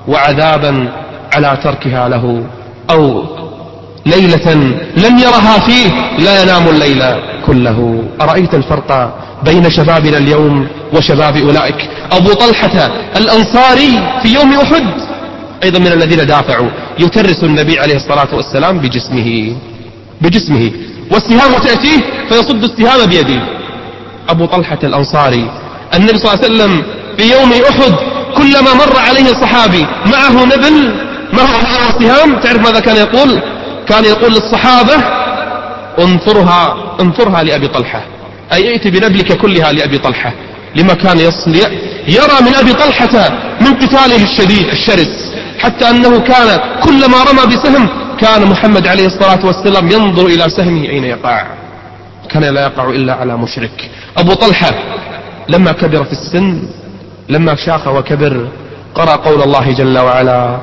وعذابا على تركها له، أو ليلة لم يرها فيه لا ينام الليل كله. أرأيت الفرق بين شبابنا اليوم وشباب أولئك؟ أبو طلحة الأنصاري في يوم أحد أيضا من الذين دافعوا، يترس النبي عليه الصلاة والسلام بجسمه بجسمه والسهام تأتيه فيصد السهام بيده. أبو طلحة الأنصاري النبي صلى الله عليه وسلم في يوم أحد كلما مر عليه صحابي معه نبل معه سهام، تعرف ماذا كان يقول؟ كان يقول للصحابة انفرها انفرها لأبي طلحة، أي ائت بنبلك كلها لأبي طلحة، لما كان يصل يرى من أبي طلحة من قتاله الشديد الشرس، حتى أنه كان كلما رمى بسهم كان محمد عليه الصلاة والسلام ينظر إلى سهمه أين يقع، كان لا يقع إلا على مشرك. أبو طلحة لما كبر في السن، لما شاخ وكبر، قرأ قول الله جل وعلا: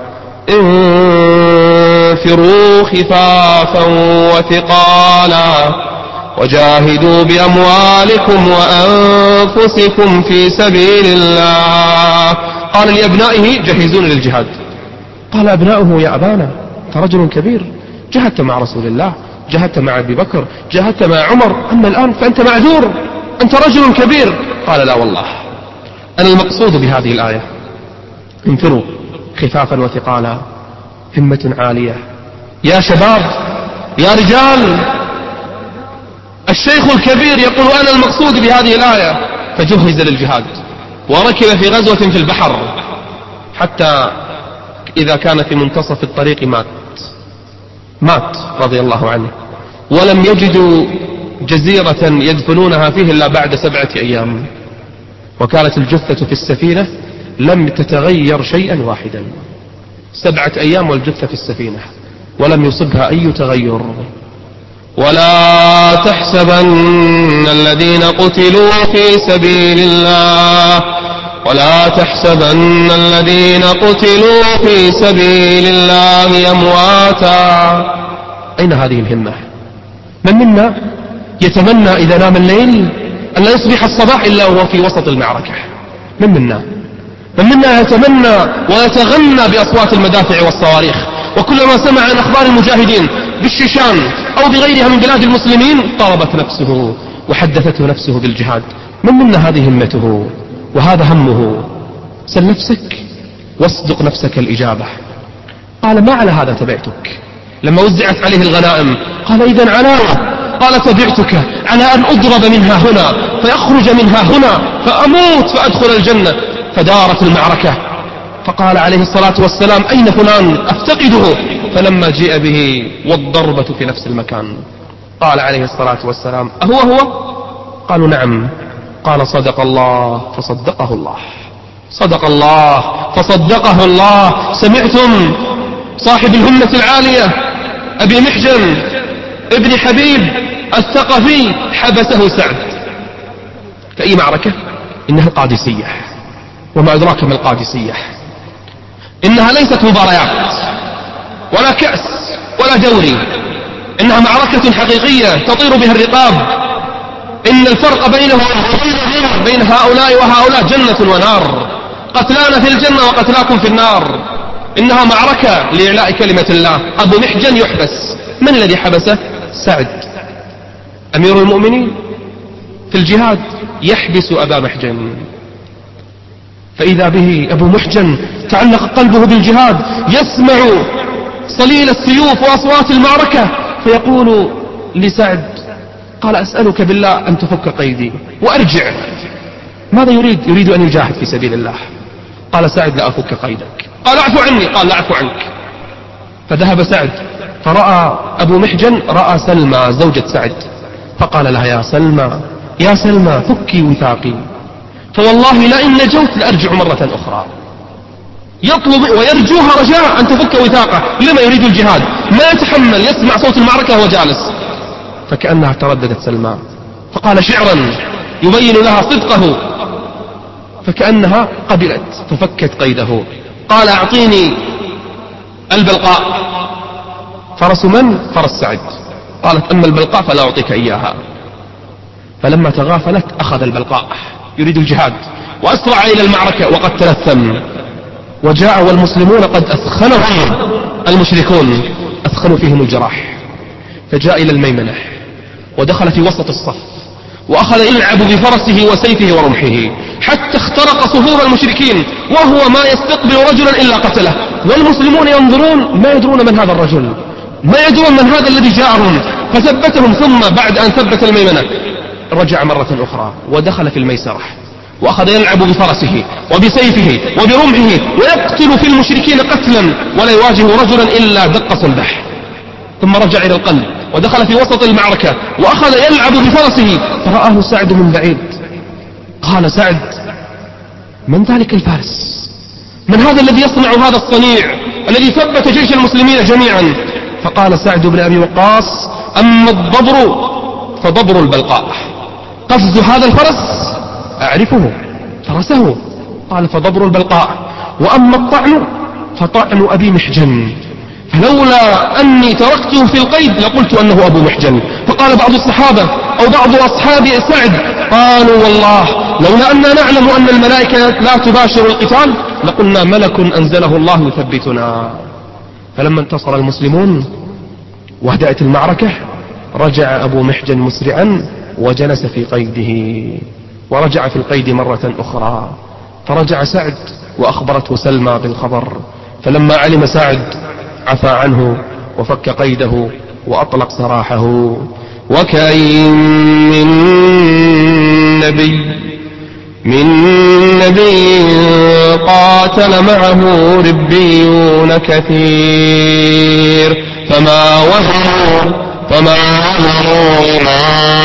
انفروا خفافا وثقالا وجاهدوا بأموالكم وأنفسكم في سبيل الله. قال لأبنائه: جهزون للجهاد. قال أبناؤه: يا أبانا أنت رجل كبير، جاهدت مع رسول الله، جاهدت مع أبي بكر، جاهدت مع عمر، أما الآن فأنت معذور، أنت رجل كبير. قال: لا والله، أنا المقصود بهذه الآية انفروا خفافا وثقالا، همة عالية. يا شباب، يا رجال، الشيخ الكبير يقول: أنا المقصود بهذه الآية. فجهز للجهاد وركب في غزوة في البحر، حتى إذا كان في منتصف الطريق مات مات رضي الله عنه، ولم يجدوا جزيرة يدفنونها فيه إلا بعد سبعة أيام، وكانت الجثة في السفينة لم تتغير شيئا واحدا. سبعة أيام والجثة في السفينة ولم يصبها أي تغير. ولا تحسبن الذين قتلوا في سبيل الله ولا تحسبن الذين قتلوا في سبيل الله أمواتا. أين هذه الهمة؟ من منا يتمنى إذا نام الليل أن لا يصبح الصباح إلا وهو في وسط المعركة؟ من منا من منا يتمنى ويتغنى بأصوات المدافع والصواريخ، وكلما سمع عن أخبار المجاهدين بالشيشان أو بغيرها من بلاد المسلمين طلبت نفسه وحدثته نفسه بالجهاد؟ من منا هذه همته وهذا همه؟ سل نفسك واصدق نفسك الإجابة. قال: ما على هذا تبعتك. لما وزعت عليه الغنائم قال: إذن على قال: تبعتك على أن أضرب منها هنا فيخرج منها هنا فأموت فأدخل الجنة. فدارت المعركة، فقال عليه الصلاة والسلام: أين فلان أفتقده؟ فلما جاء به والضربة في نفس المكان قال عليه الصلاة والسلام: أهو هو؟ قالوا: نعم. قال: صدق الله فصدقه الله، صدق الله فصدقه الله. سمعتم صاحب الهمة العالية أبي محجن ابن حبيب الثقفي حبسه سعد في أي معركة؟ إنها القادسية. وما أدراك ما القادسية؟ إنها ليست مباريات ولا كأس ولا دوري، إنها معركة حقيقية تطير بها الرقاب. إن الفرق بينه بين هؤلاء وهؤلاء جنة ونار، قتلانا في الجنة وقتلاكم في النار. إنها معركة لإعلاء كلمة الله. أبو محجن يحبس. من الذي حبسه؟ سعد أمير المؤمنين في الجهاد يحبس أبا محجن. فإذا به أبو محجن تعلق قلبه بالجهاد، يسمع صليل السيوف وأصوات المعركة، فيقول لسعد: قال: أسألك بالله أن تفك قيدي وأرجع. ماذا يريد؟ يريد أن يجاهد في سبيل الله. قال سعد: لا أفك قيدك. قال: اعفو عني. قال: لا أعفو عنك. فذهب سعد فرأى أبو محجن رأى سلمى زوجة سعد، فقال لها: يا سلمى يا سلمى فكي وثاقي، فوالله لئن نجوت لأرجع مرة أخرى. يطلب ويرجوها رجاء أن تفك وثاقه. لما يريد الجهاد، ما يتحمل يسمع صوت المعركة وهو جالس. فكأنها ترددت سلمى، فقال شعرا يبين لها صدقه، فكأنها قبلت ففكت قيده. قال: أعطيني البلقاء. فرس من؟ فرس سعد. قالت: أما البلقاء فلا أعطيك إياها. فلما تغافلت أخذ البلقاء يريد الجهاد، وأسرع إلى المعركة وقد تلثم. وجاء والمسلمون قد أثخنهم المشركون، أثخنوا فيهم الجراح، فجاء إلى الميمنة ودخل في وسط الصف وأخذ يلعب بفرسه وسيفه ورمحه حتى اخترق صفوف المشركين، وهو ما يستقبل رجلا إلا قتله، والمسلمون ينظرون ما يدرون من هذا الرجل، ما يدرون من هذا الذي جاءهم، فثبتهم. ثم بعد أن ثبت الميمنة رجع مرة أخرى ودخل في الميسرة وأخذ يلعب بفرسه وبسيفه وبرمحه ويقتل في المشركين قتلا، ولا يواجه رجلا إلا دق صلبه. ثم رجع إلى القلب ودخل في وسط المعركة وأخذ يلعب بفرسه، فرآه سعد من بعيد. قال سعد: من ذلك الفارس؟ من هذا الذي يصنع هذا الصنيع الذي ثبت جيش المسلمين جميعا؟ فقال سعد بن أبي وقاص: أما الضبر فضبر البلقاء، قفز هذا الفرس أعرفه، فرسه. قال: فضبر البلقاء. وأما الطعن فطعن أبي محجن، فلولا أني تركته في القيد لقلت أنه أبو محجن. فقال بعض الصحابة أو بعض أصحاب سعد قالوا: والله لولا أننا نعلم أن الملائكة لا تباشر القتال لقلنا ملك أنزله الله يثبتنا. فلما انتصر المسلمون وهدأت المعركة رجع أبو محجن مسرعا وجلس في قيده، ورجع في القيد مرة أخرى. فرجع سعد وأخبرته سلمى بالخبر، فلما علم سعد عفى عنه وفك قيده وأطلق سراحه. وكأين من نبي من نبي قاتل معه ربيون كثير فما وهنوا فما وهنوا لما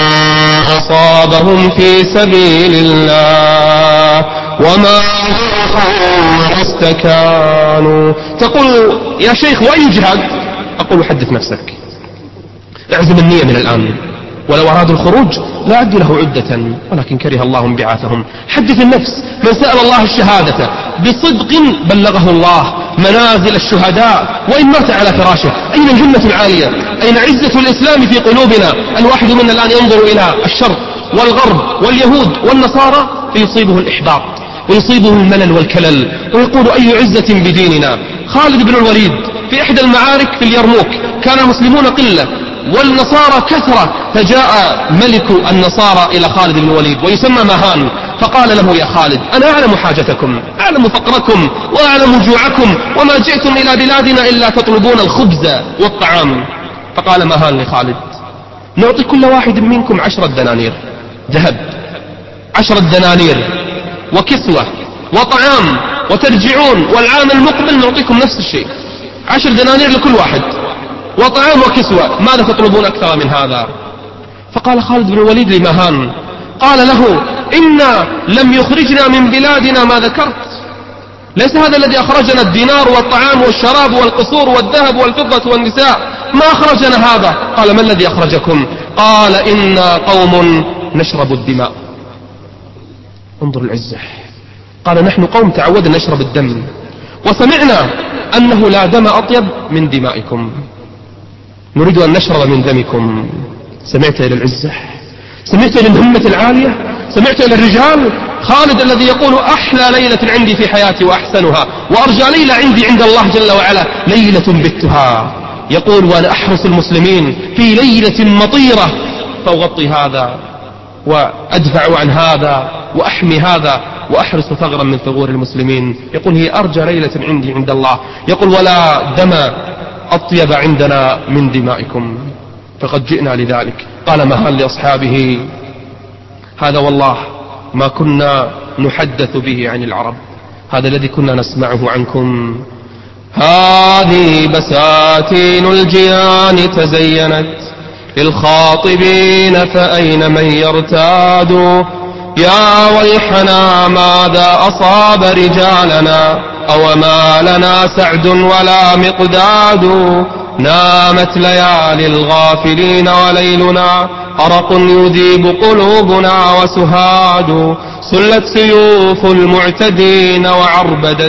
أصابهم في سبيل الله وما ضعفوا واستكانوا. تقول: يا شيخ وأي جهاد؟ أقول: حدث نفسك، اعزم النية من الآن، ولو أرادوا الخروج لا أدوا له عدة ولكن كره الله انبعاثهم. حدث النفس. من سأل الله الشهادة بصدق بلغه الله منازل الشهداء وإن مات على فراشه. أين الهمة العالية؟ أين عزة الإسلام في قلوبنا؟ الواحد منا الآن ينظر إلى الشرق والغرب واليهود والنصارى فيصيبه الإحباط ويصيبه الملل والكلل ويقول: أي عزة بديننا. خالد بن الوليد في إحدى المعارك في اليرموك كان المسلمون قلة والنصارى كثرة، فجاء ملك النصارى إلى خالد بن الوليد ويسمى مهان، فقال له: يا خالد، أنا أعلم حاجتكم، أعلم فقركم وأعلم جوعكم، وما جئتم إلى بلادنا إلا تطلبون الخبز والطعام. فقال مهان لخالد: نعطي كل واحد منكم عشرة دنانير ذهب، عشرة دنانير وكسوة وطعام، وترجعون والعام المقبل نعطيكم نفس الشيء، عشر دنانير لكل واحد وطعام وكسوة، ماذا تطلبون أكثر من هذا؟ فقال خالد بن الوليد لمهان، قال له: إنا لم يخرجنا من بلادنا ما ذكرت، ليس هذا الذي أخرجنا الدينار والطعام والشراب والقصور والذهب والفضة والنساء، ما أخرجنا هذا. قال: ما الذي أخرجكم؟ قال: إنا قوم نشرب الدماء. انظر العزة. قال: نحن قوم تعودنا نشرب الدم، وسمعنا أنه لا دم أطيب من دمائكم، نريد أن نشرب من دمكم. سمعت إلى العزة؟ سمعت إلى الهمة العالية؟ سمعت إلى الرجال؟ خالد الذي يقول: أحلى ليلة عندي في حياتي وأحسنها، وأرجى ليلة عندي عند الله جل وعلا ليلة بتها، يقول: وأنا أحرس المسلمين في ليلة مطيرة فأغطي هذا وأدفع عن هذا وأحمي هذا وأحرس ثغرا من ثغور المسلمين. يقول: هي أرجى ليلة عندي عند الله. يقول: ولا دم أطيب عندنا من دمائكم، فقد جئنا لذلك. قال مهان لأصحابه: هذا والله ما كنا نحدث به عن العرب، هذا الذي كنا نسمعه عنكم. هذه بساتين الجيان تزينت للخاطبين فأين من يرتاد. يا ويحنا ماذا أصاب رجالنا، أو ما لنا سعد ولا مقداد. نامت ليالي الغافلين وليلنا أرق يذيب قلوبنا وسهاد. سلت سيوف المعتدين وعربدت،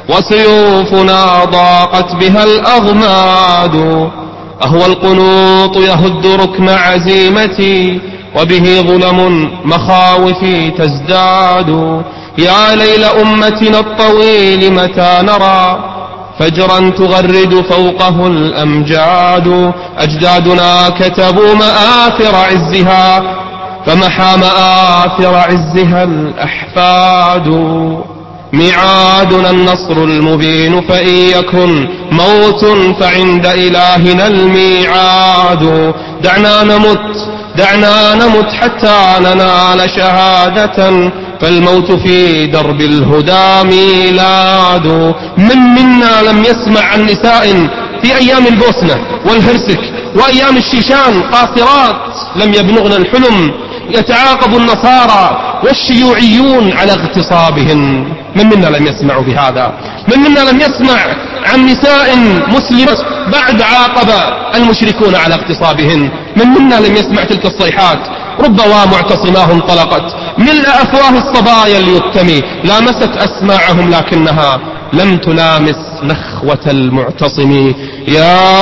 وسيوفنا ضاقت بها الأغماد. أهوى القنوط يهد ركن عزيمتي، وبه ظلم مخاوفي تزداد. يا ليل أمتنا الطويل متى نرى فجرا تغرد فوقه الأمجاد. أجدادنا كتبوا مآثر عزها فمحى مآثر عزها الأحفاد. ميعادنا النصر المبين فإن يكن موت فعند إلهنا الميعاد. دعنا نمت دعنا نمت حتى ننال شهادة فالموت في درب الهدى ميلاد. من منا لم يسمع عن نساء في أيام البوسنة والهرسك وأيام الشيشان قاصرات لم يبلغن الحلم يتعاقب النصارى والشيوعيون على اغتصابهن؟ من منا لم يسمع بهذا؟ من منا لم يسمع عن نساء مسلمات بعد عاقب المشركون على اغتصابهن؟ من منا لم يسمع تلك الصيحات؟ ربما معتصماه انطلقت ملء أفواه الصبايا اليتم لامست أسماعهم لكنها لم تلامس نخوة المعتصم. يا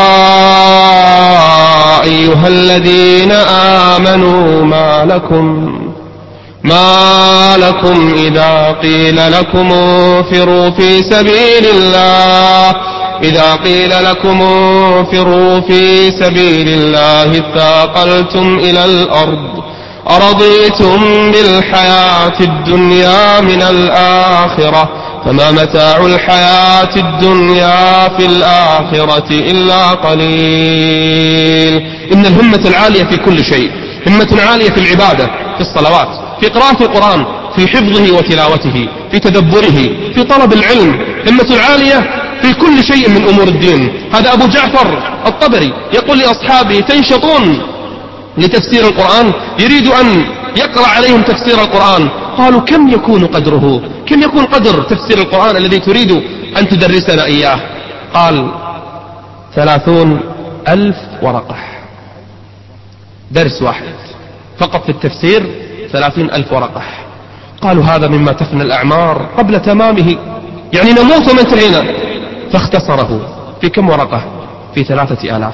أيها الذين آمنوا ما لكم ما لكم إذا قيل لكم انفروا في سبيل الله إذا قيل لكم انفروا في سبيل الله اثاقلتم إلى الأرض أرضيتم بالحياة الدنيا من الآخرة فما متاع الحياة الدنيا في الآخرة إلا قليل. إن الهمة العالية في كل شيء، همة عالية في العبادة، في الصلوات، في قراءة القرآن، في حفظه وتلاوته، في تدبره، في طلب العلم. همة عالية في كل شيء من أمور الدين. هذا أبو جعفر الطبري يقول لأصحابه تنشطون لتفسير القرآن، يريد أن يقرأ عليهم تفسير القرآن. قالوا كم يكون قدره؟ كم يكون قدر تفسير القرآن الذي تريد أن تدرسنا إياه؟ قال ثلاثون ألف ورقة، درس واحد فقط في التفسير ثلاثين ألف ورقة. قالوا هذا مما تفنى الأعمار قبل تمامه، يعني نموت وما انتهينا. فاختصره في كم ورقة؟ في ثلاثة آلاف.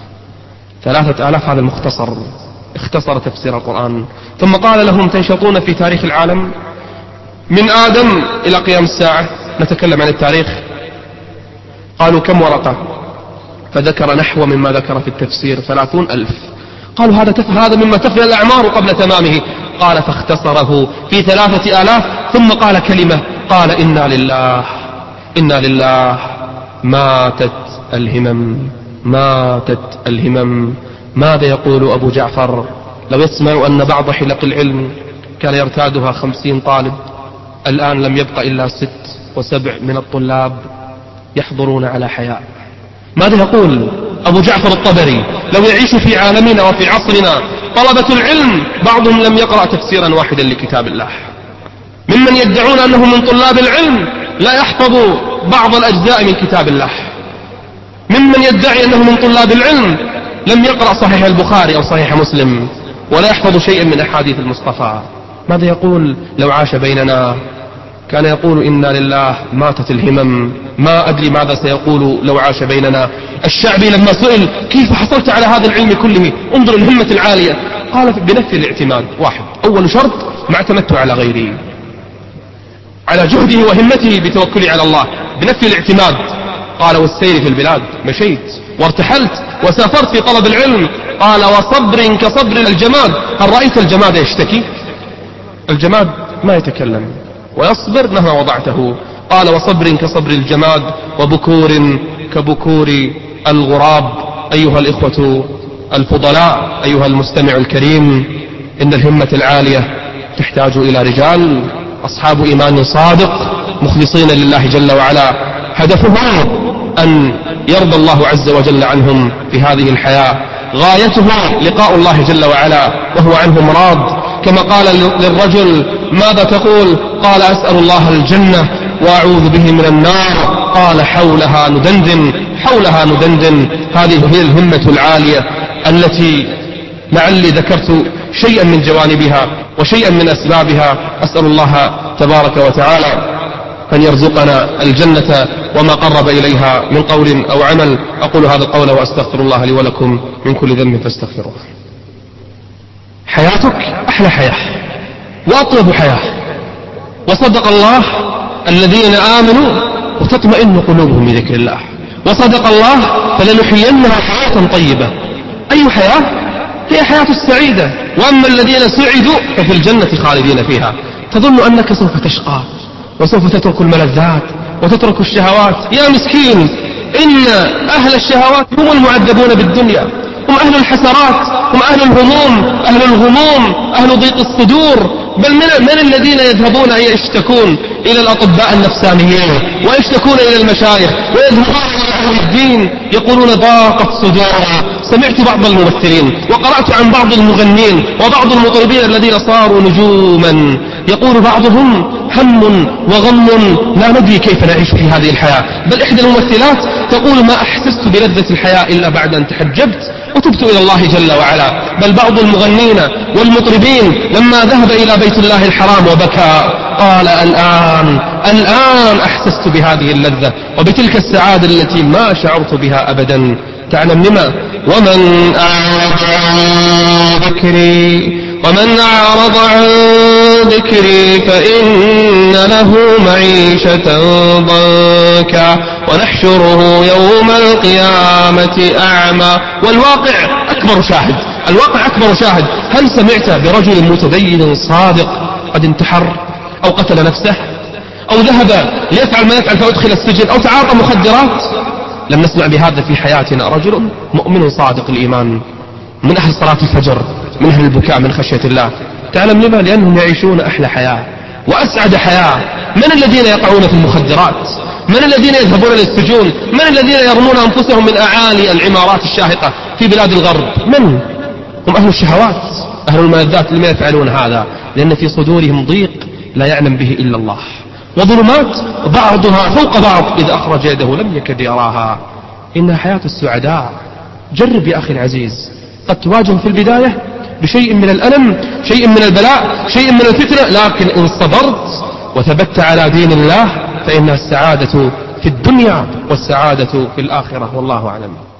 ثلاثة آلاف هذا المختصر، اختصر تفسير القرآن. ثم قال لهم تنشطون في تاريخ العالم من آدم إلى قيام الساعة، نتكلم عن التاريخ. قالوا كم ورقة؟ فذكر نحو مما ذكر في التفسير ثلاثون ألف. قالوا هذا تف... هذا مما تفنى الأعمار قبل تمامه. قال فاختصره في ثلاثة آلاف. ثم قال كلمة، قال إنا لله إنا لله ماتت الهمم ماتت الهمم. ماذا يقول أبو جعفر؟ لو يسمع أن بعض حلق العلم كان يرتادها خمسين طالب، الآن لم يبق إلا ست وسبع من الطلاب يحضرون على حياء. ماذا يقول أبو جعفر الطبري؟ لو يعيش في عالمنا وفي عصرنا طلبة العلم بعضهم لم يقرأ تفسيرا واحدا لكتاب الله، ممن يدعون أنه من طلاب العلم لا يحفظ بعض الأجزاء من كتاب الله، ممن يدعي أنه من طلاب العلم لم يقرأ صحيح البخاري أو صحيح مسلم ولا يحفظ شيئا من أحاديث المصطفى. ماذا يقول لو عاش بيننا؟ كان يقول إنا لله ماتت الهمم. ما أدري ماذا سيقول لو عاش بيننا. الشعبي لما سئل كيف حصلت على هذا العلم كله، انظر الهمة العالية، قال بنفي الاعتماد. واحد، أول شرط ما اعتمدت على غيري، على جهده وهمته بتوكلي على الله، بنفي الاعتماد. قال والسير في البلاد، مشيت وارتحلت وسافرت في طلب العلم. قال وصبر كصبر الجماد. هل رأيت الجماد يشتكي؟ الجماد ما يتكلم ويصبر مهما وضعته. قال وصبر كصبر الجماد وبكور كبكور الغراب. أيها الإخوة الفضلاء، أيها المستمع الكريم، إن الهمة العالية تحتاج إلى رجال أصحاب إيمان صادق مخلصين لله جل وعلا، هدفهم أن يرضى الله عز وجل عنهم في هذه الحياة، غايته لقاء الله جل وعلا وهو عنهم راض. كما قال للرجل ماذا تقول؟ قال أسأل الله الجنة وأعوذ به من النار. قال حولها ندندن حولها ندندن. هذه هي الهمة العالية التي لعلي ذكرت شيئا من جوانبها وشيئا من أسبابها. أسأل الله تبارك وتعالى أن يرزقنا الجنة وما قرب إليها من قول أو عمل. أقول هذا القول وأستغفر الله لي ولكم من كل ذنب فاستغفروه. حياتك أحلى حياة وأطيب حياة، وصدق الله الذين آمنوا وتطمئن قلوبهم بذكر الله، وصدق الله فلنحيينها حياة طيبة. أي حياة؟ هي حياة السعيدة. وأما الذين سعدوا ففي الجنة خالدين فيها. تظن أنك سوف تشقى وسوف تترك الملذات وتترك الشهوات. يا مسكين، إن أهل الشهوات هم المعذبون بالدنيا، هم أهل الحسرات، هم أهل الهموم، أهل الغموم، أهل ضيق الصدور. بل من, من الذين يذهبون يشتكون إلى الأطباء النفسانيين ويشتكون إلى المشايخ ويذهبون إلى أهل الدين يقولون ضاقت صدورنا. سمعت بعض الممثلين وقرأت عن بعض المغنين وبعض المطربين الذين صاروا نجوما يقول بعضهم هم وغم لا ندري كيف نعيش في هذه الحياة. بل إحدى الممثلات تقول ما أحسست بلذة الحياة إلا بعد أن تحجبت وتبت إلى الله جل وعلا. بل بعض المغنين والمطربين لما ذهب إلى بيت الله الحرام وبكى قال الآن الآن أحسست بهذه اللذة وبتلك السعادة التي ما شعرت بها أبدا. تعلم لما؟ ومن أعرض عن ذكري ومن أعرض عن ذكري فإن له معيشة ضنكا ونحشره يوم القيامة أعمى. والواقع أكبر شاهد، الواقع أكبر شاهد. هل سمعت برجل متدين صادق قد انتحر أو قتل نفسه أو ذهب ليفعل ما يفعل فأدخل السجن أو تعاطى مخدرات؟ لم نسمع بهذا في حياتنا. رجل مؤمن صادق الإيمان من أهل صلاة الفجر، من أهل البكاء من خشية الله. تعلم لما؟ لأنهم يعيشون أحلى حياة وأسعد حياة. من الذين يقعون في المخدرات؟ من الذين يذهبون للسجون؟ من الذين يرمون أنفسهم من أعالي العمارات الشاهقة في بلاد الغرب؟ من هم؟ أهل الشهوات، أهل الملذات. لما يفعلون هذا؟ لأن في صدورهم ضيق لا يعلم به إلا الله، وظلمات بعضها فوق بعض إذا أخرج يده لم يكد يراها. إنها حياة السعداء. جرب يا أخي العزيز، قد تواجه في البداية بشيء من الألم، شيء من البلاء، شيء من الفتنة، لكن إن صبرت وثبت على دين الله فإن السعادة في الدنيا والسعادة في الآخرة. والله أعلم.